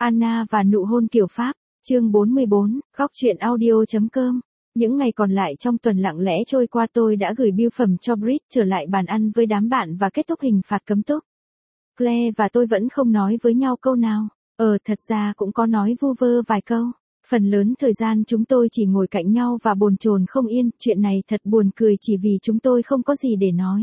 Anna và nụ hôn kiểu Pháp, chương 44, góc truyện audio.com. Những ngày còn lại trong tuần lặng lẽ trôi qua, tôi đã gửi bưu phẩm cho Brit, trở lại bàn ăn với đám bạn và kết thúc hình phạt cấm túc. Claire và tôi vẫn không nói với nhau câu nào. Thật ra cũng có nói vu vơ vài câu. Phần lớn thời gian chúng tôi chỉ ngồi cạnh nhau và bồn chồn không yên. Chuyện này thật buồn cười chỉ vì chúng tôi không có gì để nói.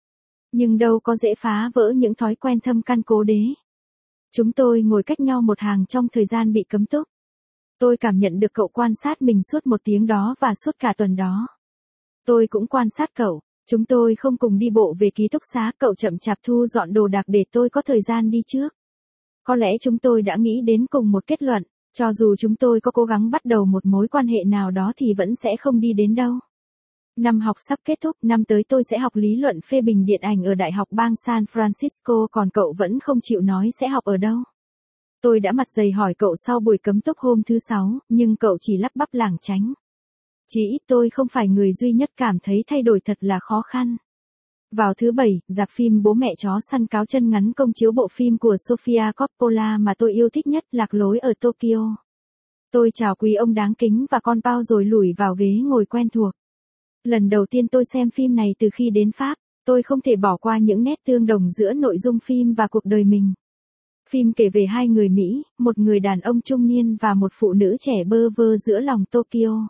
Nhưng đâu có dễ phá vỡ những thói quen thâm căn cố đế. Chúng tôi ngồi cách nhau một hàng trong thời gian bị cấm túc. Tôi cảm nhận được cậu quan sát mình suốt 1 tiếng đó và suốt cả tuần đó. Tôi cũng quan sát cậu. Chúng tôi không cùng đi bộ về ký túc xá, cậu chậm chạp thu dọn đồ đạc để tôi có thời gian đi trước. Có lẽ chúng tôi đã nghĩ đến cùng một kết luận, cho dù chúng tôi có cố gắng bắt đầu một mối quan hệ nào đó thì vẫn sẽ không đi đến đâu. Năm học sắp kết thúc, năm tới tôi sẽ học lý luận phê bình điện ảnh ở Đại học bang San Francisco, còn cậu vẫn không chịu nói sẽ học ở đâu. Tôi đã mặt dày hỏi cậu sau buổi cấm túc hôm thứ 6, nhưng cậu chỉ lắp bắp lảng tránh. Chỉ ít tôi không phải người duy nhất cảm thấy thay đổi thật là khó khăn. Vào thứ 7, rạp phim Bố Mẹ Chó Săn Cáo Chân Ngắn công chiếu bộ phim của Sofia Coppola mà tôi yêu thích nhất, Lạc Lối ở Tokyo. Tôi chào quý ông đáng kính và con Pao rồi lủi vào ghế ngồi quen thuộc. Lần đầu tiên tôi xem phim này từ khi đến Pháp, tôi không thể bỏ qua những nét tương đồng giữa nội dung phim và cuộc đời mình. Phim kể về 2 người Mỹ, một người đàn ông trung niên và một phụ nữ trẻ bơ vơ giữa lòng Tokyo.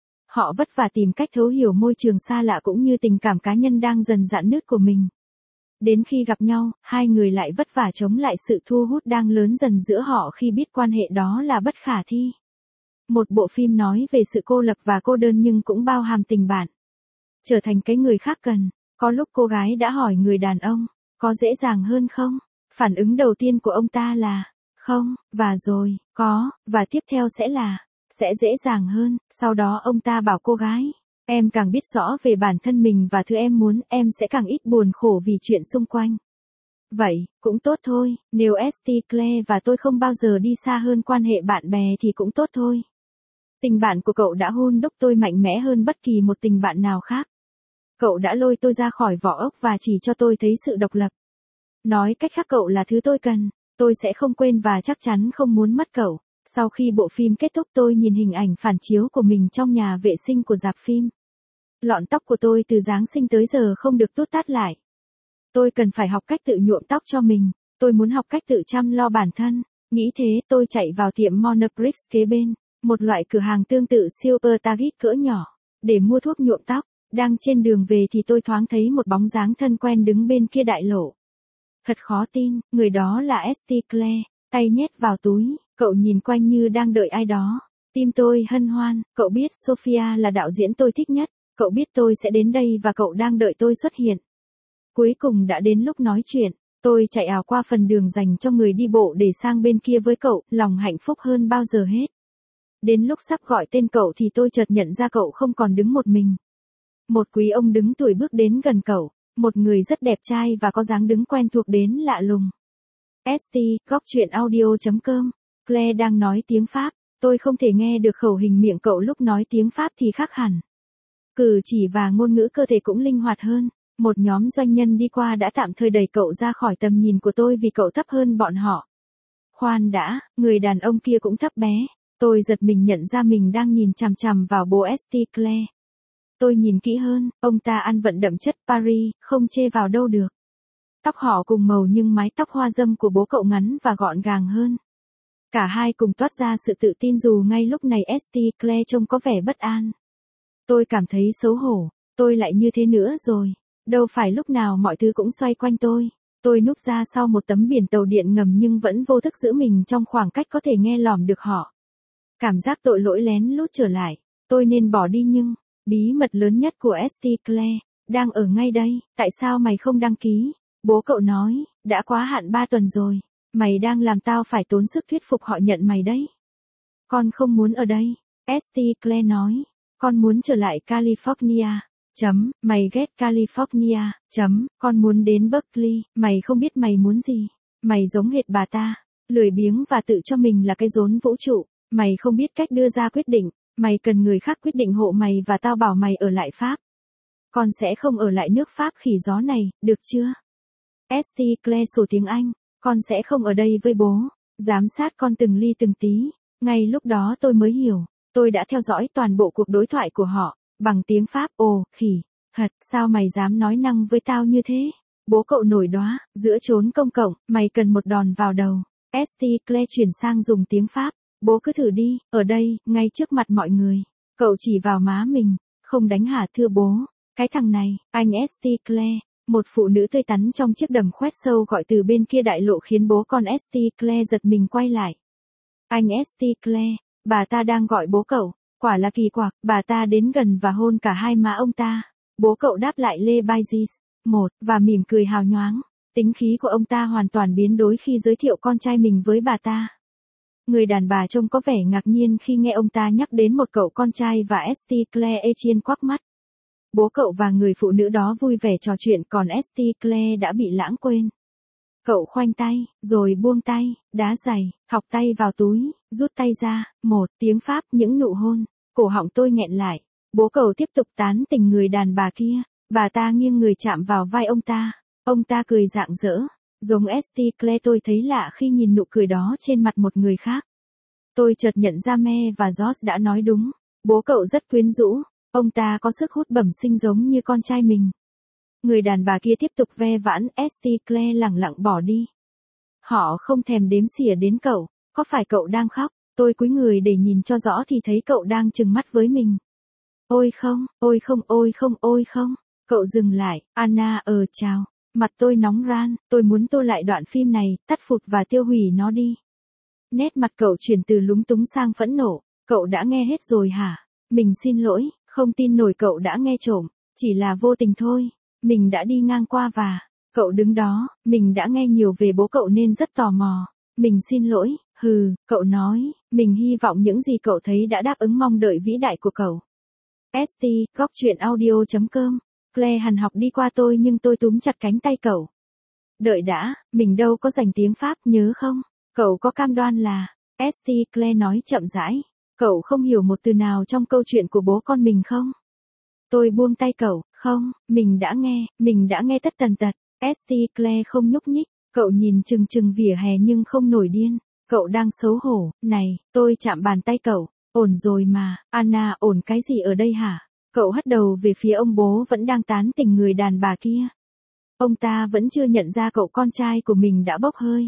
Họ vất vả tìm cách thấu hiểu môi trường xa lạ cũng như tình cảm cá nhân đang dần rạn nứt của mình. Đến khi gặp nhau, 2 người lại vất vả chống lại sự thu hút đang lớn dần giữa họ khi biết quan hệ đó là bất khả thi. Một bộ phim nói về sự cô lập và cô đơn nhưng cũng bao hàm tình bạn. Trở thành cái người khác cần. Có lúc cô gái đã hỏi người đàn ông, có dễ dàng hơn không? Phản ứng đầu tiên của ông ta là, không, và rồi, có, và tiếp theo sẽ là, sẽ dễ dàng hơn. Sau đó ông ta bảo cô gái, em càng biết rõ về bản thân mình và thứ em muốn, em sẽ càng ít buồn khổ vì chuyện xung quanh. Vậy, cũng tốt thôi, nếu St. Claire và tôi không bao giờ đi xa hơn quan hệ bạn bè thì cũng tốt thôi. Tình bạn của cậu đã hun đúc tôi mạnh mẽ hơn bất kỳ một tình bạn nào khác. Cậu đã lôi tôi ra khỏi vỏ ốc và chỉ cho tôi thấy sự độc lập. Nói cách khác, cậu là thứ tôi cần. Tôi sẽ không quên và chắc chắn không muốn mất cậu. Sau khi bộ phim kết thúc, tôi nhìn hình ảnh phản chiếu của mình trong nhà vệ sinh của rạp phim. Lọn tóc của tôi từ Giáng sinh tới giờ không được tút tát lại. Tôi cần phải học cách tự nhuộm tóc cho mình. Tôi muốn học cách tự chăm lo bản thân. Nghĩ thế, tôi chạy vào tiệm Monoprix kế bên, một loại cửa hàng tương tự Super Target cỡ nhỏ, để mua thuốc nhuộm tóc. Đang trên đường về thì tôi thoáng thấy một bóng dáng thân quen đứng bên kia đại lộ. Thật khó tin, người đó là St. Claire, tay nhét vào túi, cậu nhìn quanh như đang đợi ai đó. Tim tôi hân hoan, cậu biết Sofia là đạo diễn tôi thích nhất, cậu biết tôi sẽ đến đây và cậu đang đợi tôi xuất hiện. Cuối cùng đã đến lúc nói chuyện, tôi chạy ào qua phần đường dành cho người đi bộ để sang bên kia với cậu, lòng hạnh phúc hơn bao giờ hết. Đến lúc sắp gọi tên cậu thì tôi chợt nhận ra cậu không còn đứng một mình. Một quý ông đứng tuổi bước đến gần cậu, một người rất đẹp trai và có dáng đứng quen thuộc đến lạ lùng. ST, góc truyện audio.com. Claire đang nói tiếng Pháp, tôi không thể nghe được khẩu hình miệng cậu lúc nói tiếng Pháp thì khác hẳn. Cử chỉ và ngôn ngữ cơ thể cũng linh hoạt hơn. Một nhóm doanh nhân đi qua đã tạm thời đẩy cậu ra khỏi tầm nhìn của tôi vì cậu thấp hơn bọn họ. Khoan đã, người đàn ông kia cũng thấp bé. Tôi giật mình nhận ra mình đang nhìn chằm chằm vào bố St. Claire. Tôi nhìn kỹ hơn, ông ta ăn vận đậm chất Paris, không chê vào đâu được. Tóc họ cùng màu nhưng mái tóc hoa dâm của bố cậu ngắn và gọn gàng hơn. Cả hai cùng toát ra sự tự tin dù ngay lúc này St. Claire trông có vẻ bất an. Tôi cảm thấy xấu hổ, tôi lại như thế nữa rồi. Đâu phải lúc nào mọi thứ cũng xoay quanh tôi. Tôi núp ra sau một tấm biển tàu điện ngầm nhưng vẫn vô thức giữ mình trong khoảng cách có thể nghe lỏm được họ. Cảm giác tội lỗi lén lút trở lại. Tôi nên bỏ đi nhưng, bí mật lớn nhất của St. Claire, đang ở ngay đây. Tại sao mày không đăng ký? Bố cậu nói, đã quá hạn 3 tuần rồi. Mày đang làm tao phải tốn sức thuyết phục họ nhận mày đấy. Con không muốn ở đây. St. Claire nói, con muốn trở lại California. Mày ghét California. Con muốn đến Berkeley. Mày không biết mày muốn gì. Mày giống hệt bà ta, lười biếng và tự cho mình là cái rốn vũ trụ. Mày không biết cách đưa ra quyết định. Mày cần người khác quyết định hộ mày và tao bảo mày ở lại Pháp. Con sẽ không ở lại nước Pháp khỉ gió này, được chưa? St. Claire sổ tiếng Anh. Con sẽ không ở đây với bố. Giám sát con từng ly từng tí. Ngay lúc đó tôi mới hiểu. Tôi đã theo dõi toàn bộ cuộc đối thoại của họ. Bằng tiếng Pháp. Ồ, khỉ. Thật, sao mày dám nói năng với tao như thế? Bố cậu nổi đoá, giữa chốn công cộng, mày cần một đòn vào đầu. St. Clair chuyển sang dùng tiếng Pháp. Bố cứ thử đi, ở đây, ngay trước mặt mọi người. Cậu chỉ vào má mình. Không đánh hả thưa bố? Cái thằng này, anh St. Clair. Một phụ nữ tươi tắn trong chiếc đầm khoét sâu gọi từ bên kia đại lộ khiến bố con St. Clair giật mình quay lại. Anh St. Clair, bà ta đang gọi bố cậu. Quả là kỳ quặc, bà ta đến gần và hôn cả hai má ông ta. Bố cậu đáp lại Le Baïsis, và mỉm cười hào nhoáng. Tính khí của ông ta hoàn toàn biến đổi khi giới thiệu con trai mình với bà ta. Người đàn bà trông có vẻ ngạc nhiên khi nghe ông ta nhắc đến một cậu con trai và St. Clair Etienne quắc mắt. Bố cậu và người phụ nữ đó vui vẻ trò chuyện còn St. Clair đã bị lãng quên. Cậu khoanh tay, rồi buông tay, đá giày, thọc tay vào túi, rút tay ra, tiếng Pháp những nụ hôn. Cổ họng tôi nghẹn lại. Bố cậu tiếp tục tán tỉnh người đàn bà kia. Bà ta nghiêng người chạm vào vai ông ta. Ông ta cười rạng rỡ. Giống St. Clair tôi thấy lạ khi nhìn nụ cười đó trên mặt một người khác. Tôi chợt nhận ra Me và George đã nói đúng. Bố cậu rất quyến rũ. Ông ta có sức hút bẩm sinh giống như con trai mình. Người đàn bà kia tiếp tục ve vãn. St. Clair lẳng lặng bỏ đi. Họ không thèm đếm xỉa đến cậu. Có phải cậu đang khóc? Tôi cúi người để nhìn cho rõ thì thấy cậu đang trừng mắt với mình. Ôi không, ôi không, ôi không, ôi không. Cậu dừng lại. Anna, chào. Mặt tôi nóng ran. Tôi muốn tô lại đoạn phim này, tắt phụt và tiêu hủy nó đi. Nét mặt cậu chuyển từ lúng túng sang phẫn nộ. Cậu đã nghe hết rồi hả? Mình xin lỗi, không tin nổi cậu đã nghe trộm. Chỉ là vô tình thôi. Mình đã đi ngang qua và... Cậu đứng đó, mình đã nghe nhiều về bố cậu nên rất tò mò. Mình xin lỗi, cậu nói, mình hy vọng những gì cậu thấy đã đáp ứng mong đợi vĩ đại của cậu. ST, góc chuyện audio.com. Claire hằn học đi qua tôi nhưng tôi túm chặt cánh tay cậu. Đợi đã, mình đâu có dành tiếng Pháp nhớ không? Cậu có cam đoan là... ST Claire nói chậm rãi. Cậu không hiểu một từ nào trong câu chuyện của bố con mình không? Tôi buông tay cậu. Không, mình đã nghe tất tần tật. ST Claire không nhúc nhích. Cậu nhìn chừng chừng vỉa hè nhưng không nổi điên. Cậu đang xấu hổ. Này, tôi chạm bàn tay cậu. Ổn rồi mà, Anna, ổn cái gì ở đây hả? Cậu hất đầu về phía ông bố vẫn đang tán tỉnh người đàn bà kia. Ông ta vẫn chưa nhận ra cậu con trai của mình đã bốc hơi.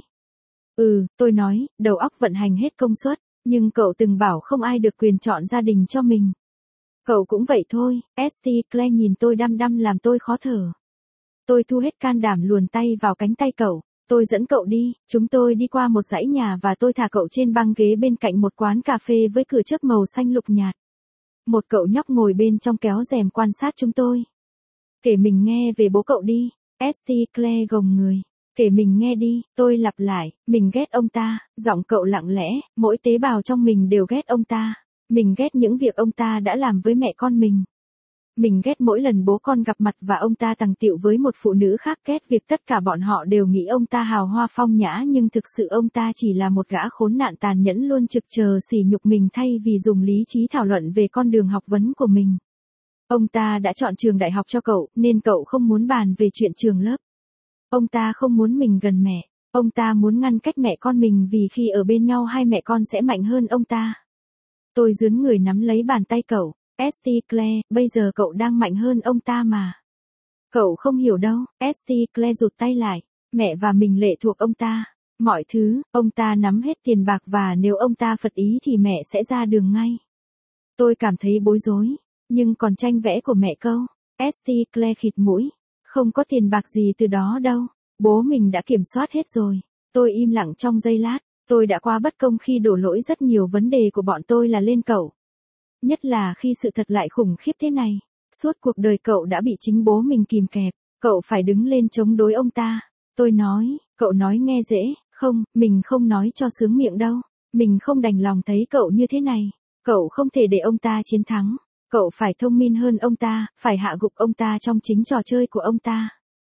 Tôi nói, đầu óc vận hành hết công suất, nhưng cậu từng bảo không ai được quyền chọn gia đình cho mình. Cậu cũng vậy thôi. St. Clair nhìn tôi đăm đăm làm tôi khó thở. Tôi thu hết can đảm luồn tay vào cánh tay cậu. Tôi dẫn cậu đi, chúng tôi đi qua một dãy nhà và tôi thả cậu trên băng ghế bên cạnh một quán cà phê với cửa chớp màu xanh lục nhạt. Một cậu nhóc ngồi bên trong kéo rèm quan sát chúng tôi. Kể mình nghe về bố cậu đi. St. Clair gồng người. Kể mình nghe đi, tôi lặp lại, mình ghét ông ta, giọng cậu lặng lẽ, mỗi tế bào trong mình đều ghét ông ta. Mình ghét những việc ông ta đã làm với mẹ con mình. Mình ghét mỗi lần bố con gặp mặt và ông ta tằng tiệu với một phụ nữ khác, ghét việc tất cả bọn họ đều nghĩ ông ta hào hoa phong nhã nhưng thực sự ông ta chỉ là một gã khốn nạn tàn nhẫn luôn trực chờ sỉ nhục mình thay vì dùng lý trí thảo luận về con đường học vấn của mình. Ông ta đã chọn trường đại học cho cậu nên cậu không muốn bàn về chuyện trường lớp. Ông ta không muốn mình gần mẹ. Ông ta muốn ngăn cách mẹ con mình vì khi ở bên nhau hai mẹ con sẽ mạnh hơn ông ta. Tôi dướn người nắm lấy bàn tay cậu. St. Clair, bây giờ cậu đang mạnh hơn ông ta mà. Cậu không hiểu đâu. St. Clair rụt tay lại. Mẹ và mình lệ thuộc ông ta. Mọi thứ, ông ta nắm hết tiền bạc và nếu ông ta phật ý thì mẹ sẽ ra đường ngay. Tôi cảm thấy bối rối. Nhưng còn tranh vẽ của mẹ câu. St. Clair khịt mũi. Không có tiền bạc gì từ đó đâu. Bố mình đã kiểm soát hết rồi. Tôi im lặng trong giây lát. Tôi đã quá bất công khi đổ lỗi rất nhiều vấn đề của bọn tôi là lên cậu. Nhất là khi sự thật lại khủng khiếp thế này. Suốt cuộc đời cậu đã bị chính bố mình kìm kẹp. Cậu phải đứng lên chống đối ông ta. Tôi nói, cậu nói nghe dễ, không, mình không nói cho sướng miệng đâu. Mình không đành lòng thấy cậu như thế này. Cậu không thể để ông ta chiến thắng. Cậu phải thông minh hơn ông ta, phải hạ gục ông ta trong chính trò chơi của ông ta.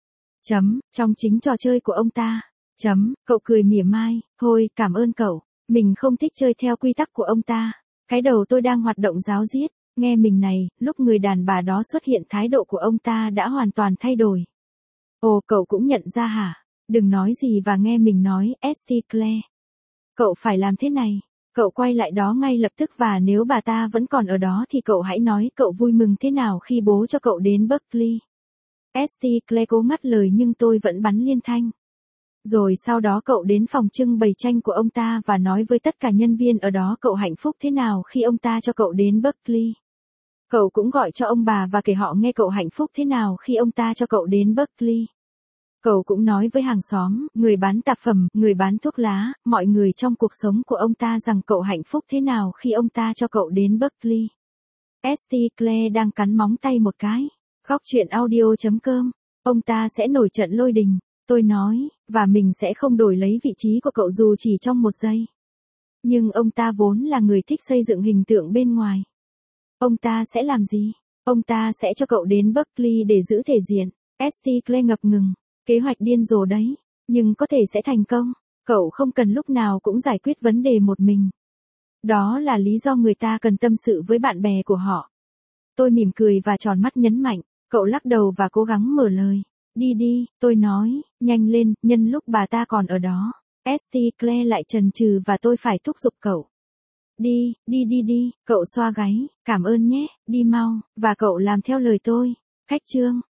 Trong chính trò chơi của ông ta. Cậu cười mỉa mai, thôi, cảm ơn cậu. Mình không thích chơi theo quy tắc của ông ta. Cái đầu tôi đang hoạt động ráo riết. Nghe mình này, lúc người đàn bà đó xuất hiện thái độ của ông ta đã hoàn toàn thay đổi. Ồ, cậu cũng nhận ra hả? Đừng nói gì và nghe mình nói, St. Clair. Cậu phải làm thế này. Cậu quay lại đó ngay lập tức và nếu bà ta vẫn còn ở đó thì cậu hãy nói cậu vui mừng thế nào khi bố cho cậu đến Berkeley. St. Clair cố ngắt lời nhưng tôi vẫn bắn liên thanh. Rồi sau đó cậu đến phòng trưng bày tranh của ông ta và nói với tất cả nhân viên ở đó cậu hạnh phúc thế nào khi ông ta cho cậu đến Berkeley. Cậu cũng gọi cho ông bà và kể họ nghe cậu hạnh phúc thế nào khi ông ta cho cậu đến Berkeley. Cậu cũng nói với hàng xóm, người bán tạp phẩm, người bán thuốc lá, mọi người trong cuộc sống của ông ta rằng cậu hạnh phúc thế nào khi ông ta cho cậu đến Berkeley. St. Clair đang cắn móng tay một cái. Góc chuyện audio.com. Ông ta sẽ nổi trận lôi đình. Tôi nói, và mình sẽ không đổi lấy vị trí của cậu dù chỉ trong một giây. Nhưng ông ta vốn là người thích xây dựng hình tượng bên ngoài. Ông ta sẽ làm gì? Ông ta sẽ cho cậu đến Berkeley để giữ thể diện. St. Clair ngập ngừng. Kế hoạch điên rồ đấy. Nhưng có thể sẽ thành công. Cậu không cần lúc nào cũng giải quyết vấn đề một mình. Đó là lý do người ta cần tâm sự với bạn bè của họ. Tôi mỉm cười và tròn mắt nhấn mạnh. Cậu lắc đầu và cố gắng mở lời. Đi đi, tôi nói, nhanh lên, nhân lúc bà ta còn ở đó. St. Clair lại chần chừ và tôi phải thúc giục cậu. Đi, đi, cậu xoa gáy, cảm ơn nhé, đi mau, và cậu làm theo lời tôi. Khách trương.